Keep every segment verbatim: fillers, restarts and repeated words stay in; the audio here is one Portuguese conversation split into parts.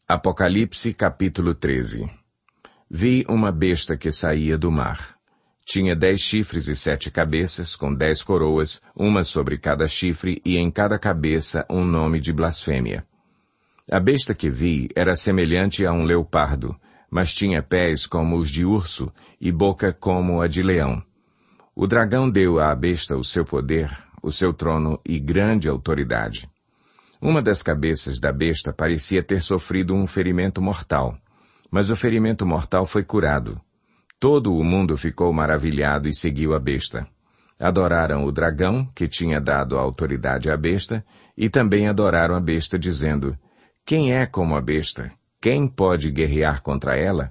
Apocalipse capítulo treze. Vi uma besta que saía do mar. Tinha dez chifres e sete cabeças, com dez coroas, uma sobre cada chifre, e em cada cabeça um nome de blasfêmia. A besta que vi era semelhante a um leopardo, mas tinha pés como os de urso e boca como a de leão. O dragão deu à besta o seu poder, o seu trono e grande autoridade. Uma das cabeças da besta parecia ter sofrido um ferimento mortal, mas o ferimento mortal foi curado. Todo o mundo ficou maravilhado e seguiu a besta. Adoraram o dragão, que tinha dado a autoridade à besta, e também adoraram a besta, dizendo: quem é como a besta? Quem pode guerrear contra ela?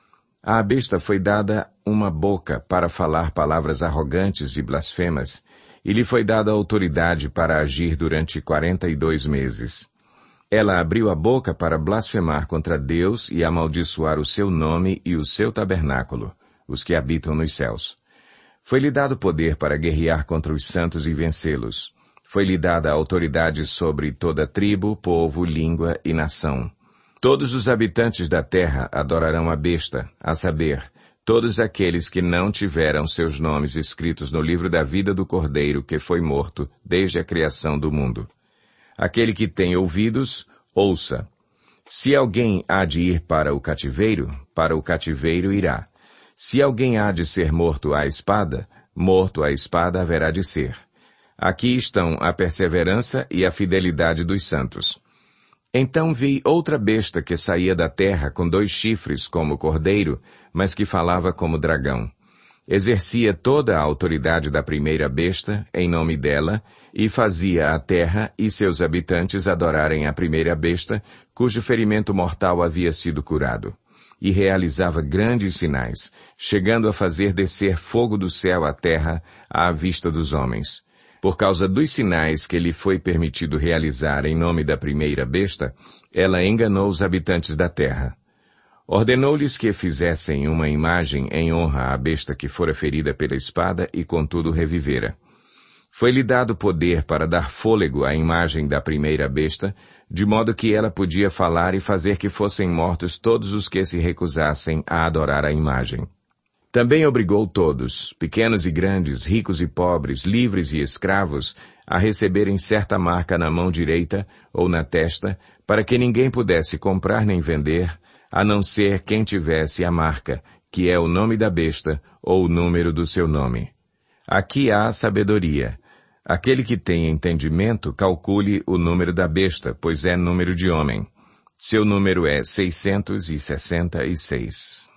À besta foi dada uma boca para falar palavras arrogantes e blasfemas, e lhe foi dada autoridade para agir durante quarenta e dois meses. Ela abriu a boca para blasfemar contra Deus e amaldiçoar o seu nome e o seu tabernáculo, os que habitam nos céus. Foi-lhe dado poder para guerrear contra os santos e vencê-los. Foi-lhe dada autoridade sobre toda tribo, povo, língua e nação. Todos os habitantes da terra adorarão a besta, a saber, todos aqueles que não tiveram seus nomes escritos no livro da vida do Cordeiro que foi morto desde a criação do mundo. Aquele que tem ouvidos, ouça. Se alguém há de ir para o cativeiro, para o cativeiro irá. Se alguém há de ser morto à espada, morto à espada haverá de ser. Aqui estão a perseverança e a fidelidade dos santos. Então vi outra besta que saía da terra com dois chifres como cordeiro, mas que falava como dragão. Exercia toda a autoridade da primeira besta, em nome dela, e fazia a terra e seus habitantes adorarem a primeira besta, cujo ferimento mortal havia sido curado. E realizava grandes sinais, chegando a fazer descer fogo do céu à terra à vista dos homens. Por causa dos sinais que lhe foi permitido realizar em nome da primeira besta, ela enganou os habitantes da terra. Ordenou-lhes que fizessem uma imagem em honra à besta que fora ferida pela espada e contudo revivera. Foi-lhe dado poder para dar fôlego à imagem da primeira besta, de modo que ela podia falar e fazer que fossem mortos todos os que se recusassem a adorar a imagem. Também obrigou todos, pequenos e grandes, ricos e pobres, livres e escravos, a receberem certa marca na mão direita ou na testa, para que ninguém pudesse comprar nem vender, a não ser quem tivesse a marca, que é o nome da besta ou o número do seu nome. Aqui há sabedoria. Aquele que tem entendimento, calcule o número da besta, pois é número de homem. Seu número é seiscentos e sessenta e seis.